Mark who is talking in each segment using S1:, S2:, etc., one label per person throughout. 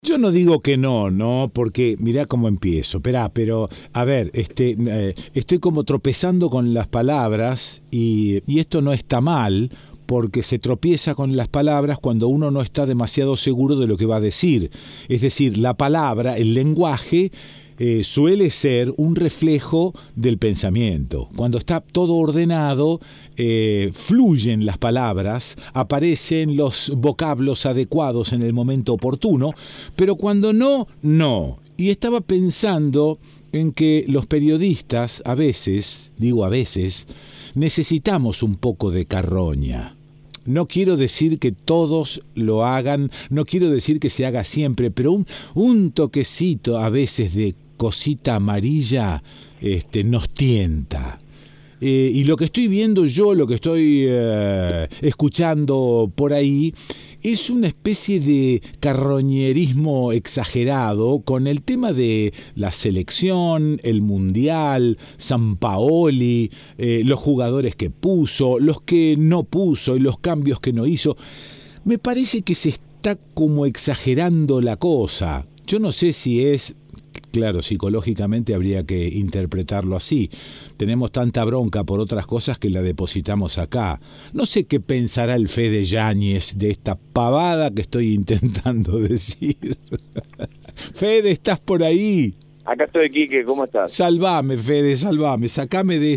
S1: Yo no digo que no, ¿no? Porque mirá cómo empiezo. Esperá, pero a ver, estoy como tropezando con las palabras y esto no está mal porque se tropieza con las palabras cuando uno no está demasiado seguro de lo que va a decir. Es decir, la palabra, el lenguaje, suele ser un reflejo del pensamiento. Cuando está todo ordenado, fluyen las palabras, aparecen los vocablos adecuados en el momento oportuno, pero cuando no, no. Y estaba pensando en que los periodistas a veces, digo a veces, necesitamos un poco de carroña. No quiero decir que todos lo hagan, no quiero decir que se haga siempre, pero un toquecito a veces de cosita amarilla nos tienta. Y lo que estoy viendo yo, lo que estoy escuchando por ahí, es una especie de carroñerismo exagerado con el tema de la selección, el mundial, Sampaoli, los jugadores que puso, los que no puso y los cambios que no hizo. Me parece que se está como exagerando la cosa. Yo no sé si es... Claro, psicológicamente habría que interpretarlo así. Tenemos tanta bronca por otras cosas que la depositamos acá. No sé qué pensará el Fede Yáñez de esta pavada que estoy intentando decir. Fede, ¿estás por ahí?
S2: Acá estoy, Quique, ¿cómo estás?
S1: Salvame, Fede, salvame. Sacame de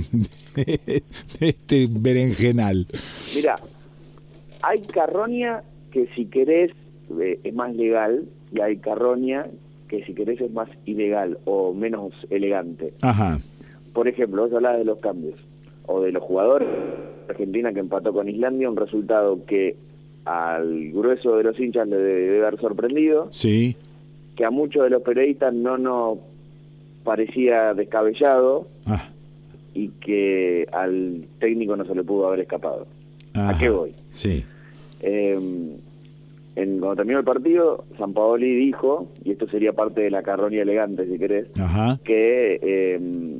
S1: este berenjenal.
S2: Mira, hay carroña que si querés es más legal y hay carroña que si querés es más ilegal o menos elegante.
S1: Ajá.
S2: Por ejemplo, vos hablabas de los cambios o de los jugadores. Argentina que empató con Islandia, un resultado que al grueso de los hinchas le debe haber sorprendido.
S1: Sí.
S2: Que a muchos de los periodistas no nos parecía descabellado.
S1: Ah.
S2: Y que al técnico no se le pudo haber escapado.
S1: Ajá.
S2: ¿A qué voy?
S1: Sí.
S2: Cuando terminó el partido, Sampaoli dijo, y esto sería parte de la carroña elegante si querés,
S1: Ajá.
S2: que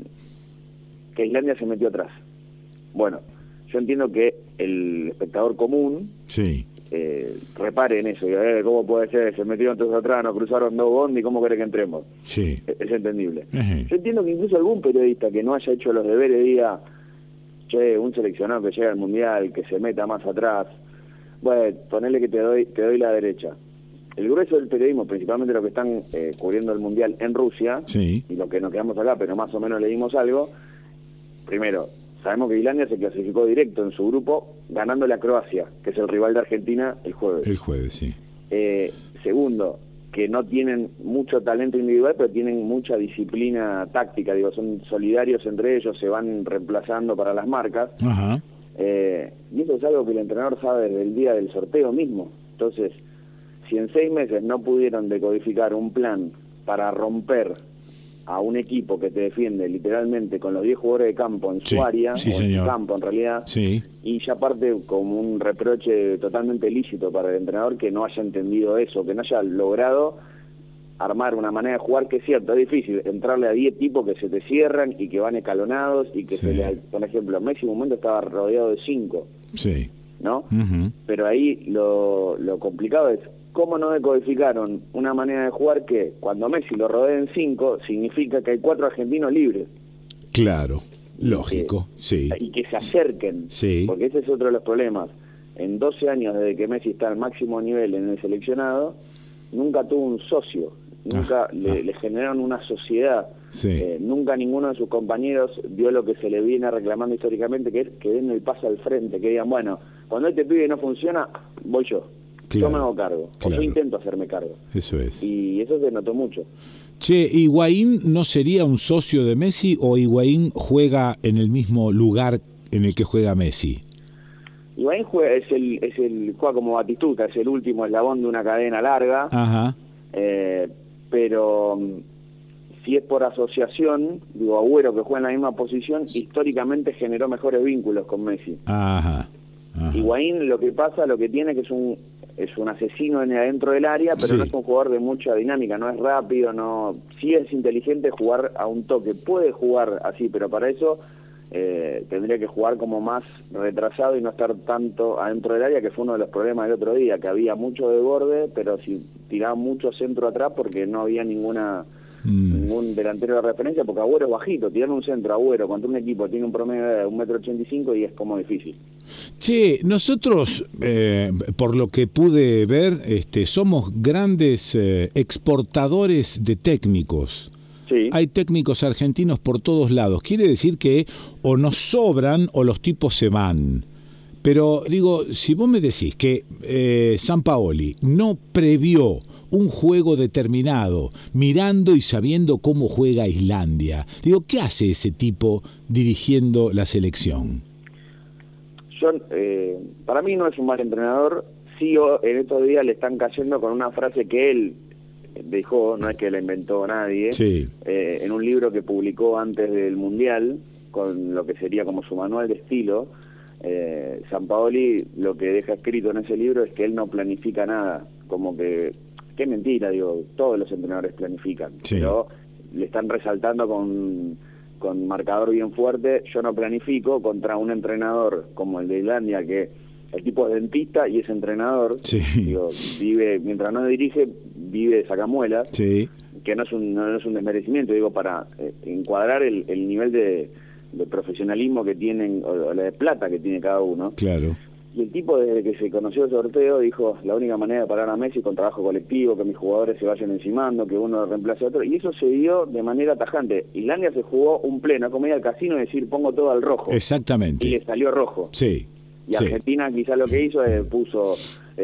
S2: Islandia se metió atrás. Bueno, yo entiendo que el espectador común
S1: Sí.
S2: repare en eso, y ¿cómo puede ser? Se metieron todos atrás, nos cruzaron dos bondi, ¿cómo querés que entremos?
S1: Sí.
S2: Es entendible.
S1: Ajá.
S2: Yo entiendo que incluso algún periodista que no haya hecho los deberes diga, che, un seleccionado que llega al Mundial, que se meta más atrás, bueno, ponele que te doy la derecha. El grueso del periodismo, principalmente los que están cubriendo el Mundial en Rusia,
S1: Sí.
S2: y los que nos quedamos acá, pero más o menos leímos algo, primero, sabemos que Islandia se clasificó directo en su grupo, ganándole a Croacia, que es el rival de Argentina, el jueves.
S1: El jueves, sí.
S2: Segundo, que no tienen mucho talento individual, pero tienen mucha disciplina táctica, digo, son solidarios entre ellos, se van reemplazando para las marcas.
S1: Ajá.
S2: Y eso es algo que el entrenador sabe desde el día del sorteo mismo. Entonces, si en 6 meses no pudieron decodificar un plan para romper a un equipo que te defiende literalmente con los 10 jugadores de campo en
S1: Sí,
S2: su área,
S1: sí,
S2: o en
S1: señor.
S2: su campo en realidad,
S1: Sí.
S2: y ya parte como un reproche totalmente lícito para el entrenador que no haya entendido eso, que no haya logrado armar una manera de jugar que es cierto, es difícil entrarle a 10 tipos que se te cierran y que van escalonados y que
S1: Sí.
S2: por ejemplo, Messi en un momento estaba rodeado de 5,
S1: Sí.
S2: ¿no?
S1: Uh-huh.
S2: Pero ahí lo complicado es cómo no decodificaron una manera de jugar que cuando Messi lo rodeen 5 significa que hay 4 argentinos libres.
S1: Claro. Lógico. Sí.
S2: Y que se acerquen,
S1: Sí.
S2: porque ese es otro de los problemas. En 12 años desde que Messi está al máximo nivel en el seleccionado, nunca tuvo un socio, nunca le generaron una sociedad.
S1: Sí.
S2: Nunca ninguno de sus compañeros dio lo que se le viene reclamando históricamente, que es que den el paso al frente, que digan, bueno, cuando este pibe no funciona, voy yo.
S1: Claro,
S2: Yo me hago cargo,
S1: claro.
S2: o yo intento hacerme cargo.
S1: Eso es.
S2: Y eso se notó mucho.
S1: Che, ¿Higuaín no sería un socio de Messi o Higuaín juega en el mismo lugar en el que juega Messi?
S2: Higuaín juega como Batistuta, es el último eslabón de una cadena larga.
S1: Ajá.
S2: Pero si es por asociación, digo, Agüero, que juega en la misma posición, históricamente generó mejores vínculos con Messi.
S1: Ajá. Ajá.
S2: Higuaín lo que tiene que es un asesino adentro del área, pero
S1: Sí.
S2: no es un jugador de mucha dinámica, no es rápido, no, sí es inteligente jugar a un toque, puede jugar así, pero para eso tendría que jugar como más retrasado y no estar tanto adentro del área, que fue uno de los problemas del otro día, que había mucho de borde, pero si tiraba mucho centro atrás porque no había ningún delantero de referencia, porque Agüero es bajito, tirar un centro Agüero contra un equipo que tiene un promedio de 1,85 m y es como difícil.
S1: Che, nosotros, por lo que pude ver, somos grandes exportadores de técnicos.
S2: Sí.
S1: Hay técnicos argentinos por todos lados. Quiere decir que o nos sobran o los tipos se van. Pero digo, si vos me decís que Sampaoli no previó un juego determinado, mirando y sabiendo cómo juega Islandia, digo, ¿qué hace ese tipo dirigiendo la selección?
S2: Para mí no es un mal entrenador. Sí, en estos días le están cayendo con una frase que él dijo, no es que la inventó nadie,
S1: sí.
S2: En un libro que publicó antes del Mundial, con lo que sería como su manual de estilo. Sampaoli lo que deja escrito en ese libro es que él no planifica nada, como que qué mentira, digo, todos los entrenadores planifican, sí. Pero le están resaltando con marcador bien fuerte, yo no planifico, contra un entrenador como el de Islandia, que el tipo es dentista y es entrenador,
S1: sí.
S2: Digo, vive, mientras no dirige, vive de sacamuelas,
S1: sí.
S2: Que no es un desmerecimiento, digo, para encuadrar el nivel de profesionalismo que tienen, o la de plata que tiene cada uno.
S1: Claro.
S2: Y el tipo, desde que se conoció el sorteo, dijo, la única manera de parar a Messi con trabajo colectivo, que mis jugadores se vayan encimando, que uno reemplace a otro, y eso se dio de manera tajante. Islandia se jugó un pleno, como ir al casino y decir, pongo todo al rojo.
S1: Exactamente.
S2: Y le salió rojo.
S1: Sí.
S2: Y Argentina quizás lo que hizo es puso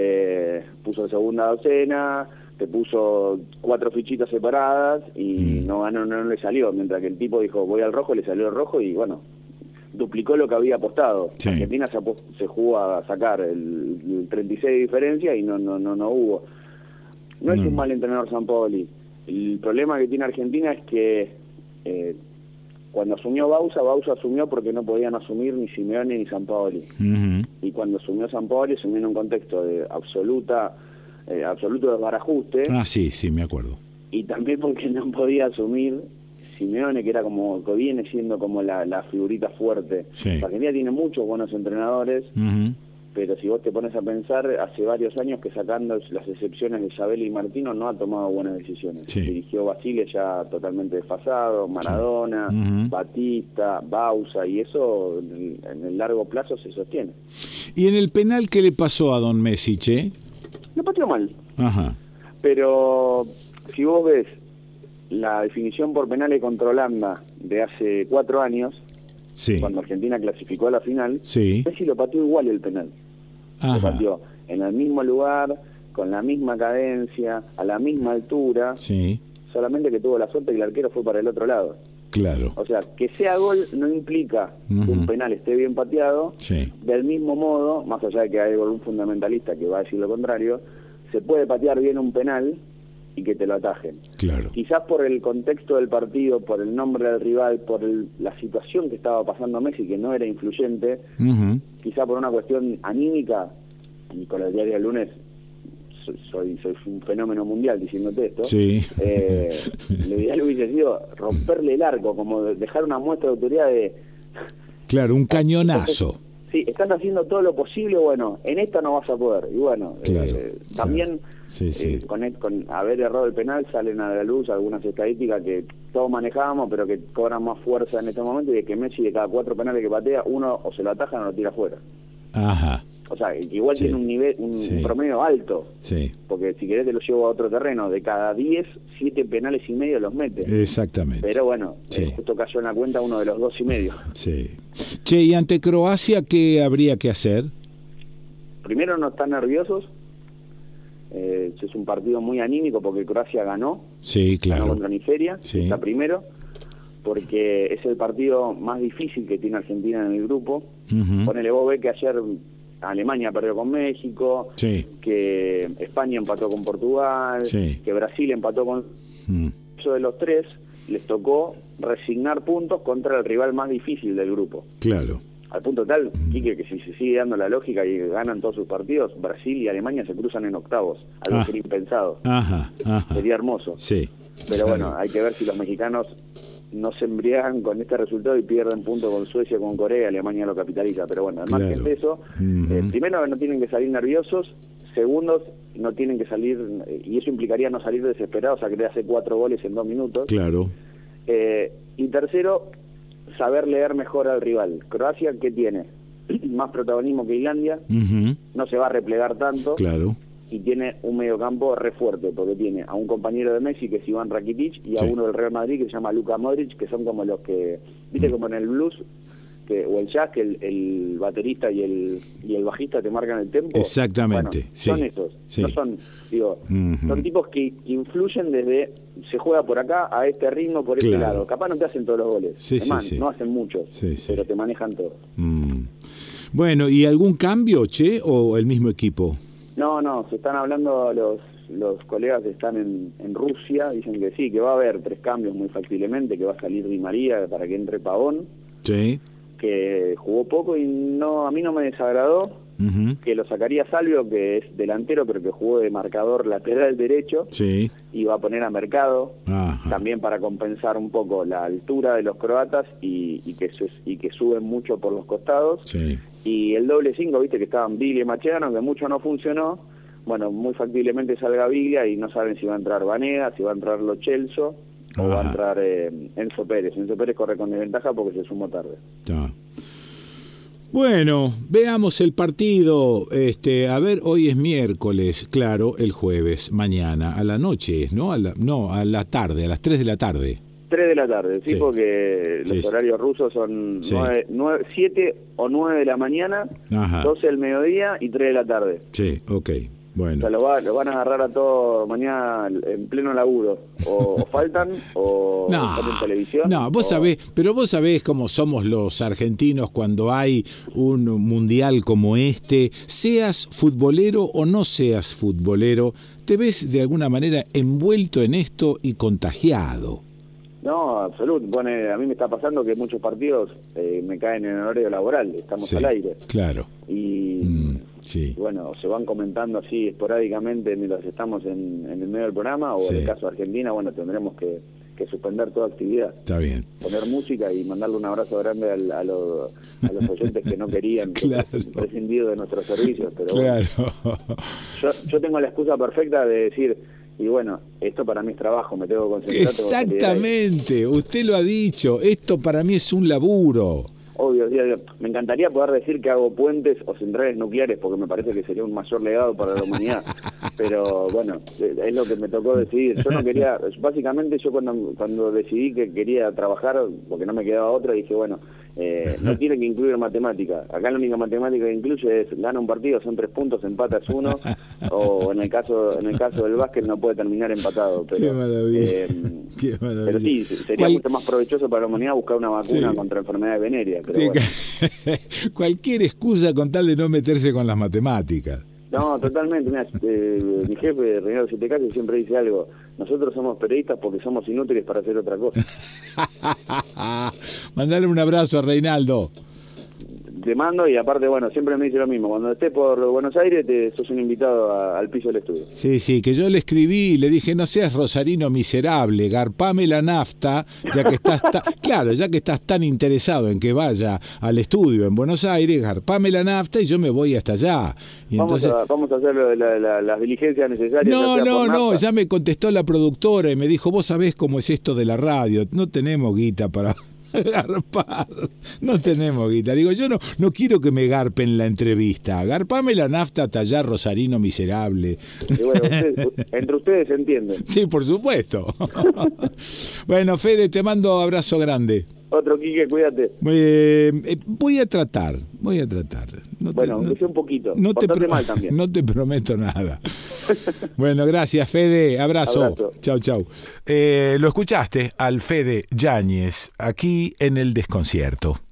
S2: segunda docena, te puso 4 fichitas separadas y no le salió, mientras que el tipo dijo, voy al rojo, le salió el rojo y bueno, duplicó lo que había apostado. Sí. Argentina se jugó a sacar el 36 de diferencia y no hubo. No es un mal entrenador Sampaoli. El problema que tiene Argentina es que cuando asumió Bausa asumió porque no podían asumir ni Simeone ni Sampaoli. Y cuando asumió Sampaoli, asumió en un contexto de absoluto desbarajuste.
S1: Sí, me acuerdo.
S2: Y también porque no podía asumir Simeone, que era como, que viene siendo como la figurita fuerte. Sí. Argentina tiene muchos buenos entrenadores, pero si vos te pones a pensar, hace varios años que sacando las excepciones de Sabelli y Martino no ha tomado buenas decisiones. Sí. Dirigió Basile ya totalmente desfasado, Maradona, Batista, Bausa, y eso en el largo plazo se sostiene.
S1: ¿Y en el penal qué le pasó a don Messi, che?
S2: Lo pateó mal.
S1: Ajá.
S2: Pero si vos ves la definición por penales contra Holanda de hace 4 años, sí. Cuando Argentina clasificó a la final, sí. Messi lo pateó igual el penal. Ajá. Lo pateó en el mismo lugar, con la misma cadencia, a la misma altura, sí. Solamente que tuvo la suerte que el arquero fue para el otro lado.
S1: Claro.
S2: O sea, que sea gol no implica que un penal esté bien pateado. Sí. Del mismo modo, más allá de que hay algún fundamentalista que va a decir lo contrario, se puede patear bien un penal y que te lo atajen.
S1: Claro.
S2: Quizás por el contexto del partido, por el nombre del rival, por la situación que estaba pasando Messi, que no era influyente, quizás por una cuestión anímica, y con el diario del lunes soy un fenómeno mundial diciéndote esto,
S1: sí.
S2: Lo ideal hubiese sido romperle el arco, como dejar una muestra de autoridad de...
S1: Claro, un cañonazo.
S2: Entonces, sí, están haciendo todo lo posible, bueno, en esta no vas a poder. Y bueno, claro, también sí. Con haber errado el penal salen a la luz algunas estadísticas que todos manejábamos, pero que cobran más fuerza en este momento, y de que Messi de cada 4 penales que patea, uno o se lo atajan o lo tira afuera.
S1: Ajá.
S2: O sea, igual tiene un nivel, un promedio alto. Sí. Porque si querés te lo llevo a otro terreno. De cada 10, 7 penales y medio los mete.
S1: Exactamente.
S2: Pero bueno, justo cayó en la cuenta uno de los 2 y medio.
S1: Sí. Che, ¿y ante Croacia qué habría que hacer?
S2: Primero, no están nerviosos. Es un partido muy anímico porque Croacia ganó.
S1: Sí, claro.
S2: Ganó contra Nigeria. Sí. Está primero. Porque es el partido más difícil que tiene Argentina en el grupo. Ponele, vos ves que ayer Alemania perdió con México, sí. Que España empató con Portugal, sí. Que Brasil empató con... Eso de los 3 les tocó resignar puntos contra el rival más difícil del grupo.
S1: Claro.
S2: Al punto tal, Quique, que si se sigue dando la lógica y ganan todos sus partidos, Brasil y Alemania se cruzan en octavos, algo que era impensado.
S1: Ajá.
S2: Sería hermoso.
S1: Sí.
S2: Pero bueno, hay que ver si los mexicanos no se embriagan con este resultado y pierden puntos con Suecia, con Corea, Alemania lo capitaliza. Pero bueno, al margen de eso, primero no tienen que salir nerviosos, segundos no tienen que salir, y eso implicaría no salir desesperados a querer hacer 4 goles en 2 minutos.
S1: Claro.
S2: Y tercero, saber leer mejor al rival. Croacia, ¿qué tiene? Más protagonismo que Islandia, no se va a replegar tanto.
S1: Claro.
S2: Y tiene un mediocampo re fuerte, porque tiene a un compañero de Messi, que es Iván Rakitic, y a uno del Real Madrid, que se llama Luka Modric, que son como los que, viste, como en el blues o el jazz, que el baterista y el bajista te marcan el tempo.
S1: Exactamente,
S2: bueno, son esos, no son, digo, son tipos que influyen desde, se juega por acá a este ritmo, por este lado. Capaz no te hacen todos los goles, además, no hacen muchos, pero te manejan todo.
S1: Bueno, ¿y algún cambio, Che, o el mismo equipo?
S2: No, se están hablando, los colegas que están en Rusia, dicen que sí, que va a haber 3 cambios muy factiblemente, que va a salir Di María para que entre Pavón, que jugó poco y a mí no me desagradó, que lo sacaría Salvio, que es delantero, pero que jugó de marcador lateral derecho, y va a poner a Mercado, también para compensar un poco la altura de los croatas y que suben mucho por los costados. Y el doble 5, viste que estaban Biglia y Mascherano, que mucho no funcionó. Bueno, muy factiblemente salga Biglia y no saben si va a entrar Vanega, si va a entrar Lo Celso o va a entrar Enzo Pérez. Enzo Pérez corre con desventaja porque se sumó tarde.
S1: Bueno, veamos el partido. A ver, hoy es miércoles, claro, el jueves, mañana, a la noche, ¿no? A la tarde, a las 3 de la tarde.
S2: 3 de la tarde, sí, porque los horarios rusos son 7 o 9 de la mañana, 12 del mediodía y 3 de la tarde.
S1: Sí, ok, bueno.
S2: O sea, lo van a agarrar a todos mañana en pleno laburo. O faltan, o están en televisión.
S1: No, vos sabés cómo somos los argentinos cuando hay un mundial como este. Seas futbolero o no seas futbolero, te ves de alguna manera envuelto en esto y contagiado.
S2: No, absoluto. Bueno, a mí me está pasando que muchos partidos me caen en el horario laboral, estamos al aire.
S1: Claro.
S2: Y bueno, se van comentando así esporádicamente mientras estamos en el medio del programa, o en el caso de Argentina, bueno, tendremos que suspender toda actividad.
S1: Está bien.
S2: Poner música y mandarle un abrazo grande a los oyentes que no querían prescindir de nuestros servicios. Pero bueno, yo tengo la excusa perfecta de decir, y bueno, esto para mí es trabajo, me tengo que concentrar.
S1: Exactamente, usted lo ha dicho, esto para mí es un laburo.
S2: Obvio, me encantaría poder decir que hago puentes o centrales nucleares, porque me parece que sería un mayor legado para la humanidad. Pero bueno, es lo que me tocó decidir. Yo no quería, básicamente yo cuando decidí que quería trabajar, porque no me quedaba otra, dije, bueno, no tiene que incluir matemática. Acá la única matemática que incluye es gana un partido, son 3 puntos, empatas 1, o en el caso del básquet no puede terminar empatado. Pero,
S1: qué maravilla. Qué maravilla.
S2: Pero sí, sería mucho más provechoso para la humanidad buscar una vacuna contra enfermedades venéreas. Pero bueno.
S1: Cualquier excusa con tal de no meterse con las matemáticas.
S2: No, totalmente. Mirá, mi jefe, Reinaldo Sitecase, siempre dice algo: nosotros somos periodistas porque somos inútiles para hacer otra cosa.
S1: Mandale un abrazo a Reinaldo.
S2: Te mando, y aparte, bueno, siempre me dice lo mismo: cuando estés por Buenos Aires, sos un invitado al piso del estudio.
S1: Sí, que yo le escribí y le dije, no seas rosarino miserable, garpame la nafta, ya que estás ya que estás tan interesado en que vaya al estudio en Buenos Aires, garpame la nafta y yo me voy hasta allá. Y
S2: vamos a hacer las diligencias necesarias.
S1: No, ya me contestó la productora y me dijo, vos sabés cómo es esto de la radio, no tenemos guita para garpar, no tenemos guita. Digo, yo no quiero que me garpen la entrevista, garpame la nafta hasta allá, rosarino miserable.
S2: Y bueno, entre ustedes se entienden.
S1: Sí, por supuesto. Bueno, Fede, te mando abrazo grande.
S2: Otro, Quique, cuídate.
S1: Voy a tratar.
S2: Aunque sea un poquito. Mal también.
S1: No te prometo nada. Bueno, gracias, Fede. Abrazo. Chau. Lo escuchaste al Fede Yáñez aquí en El Desconcierto.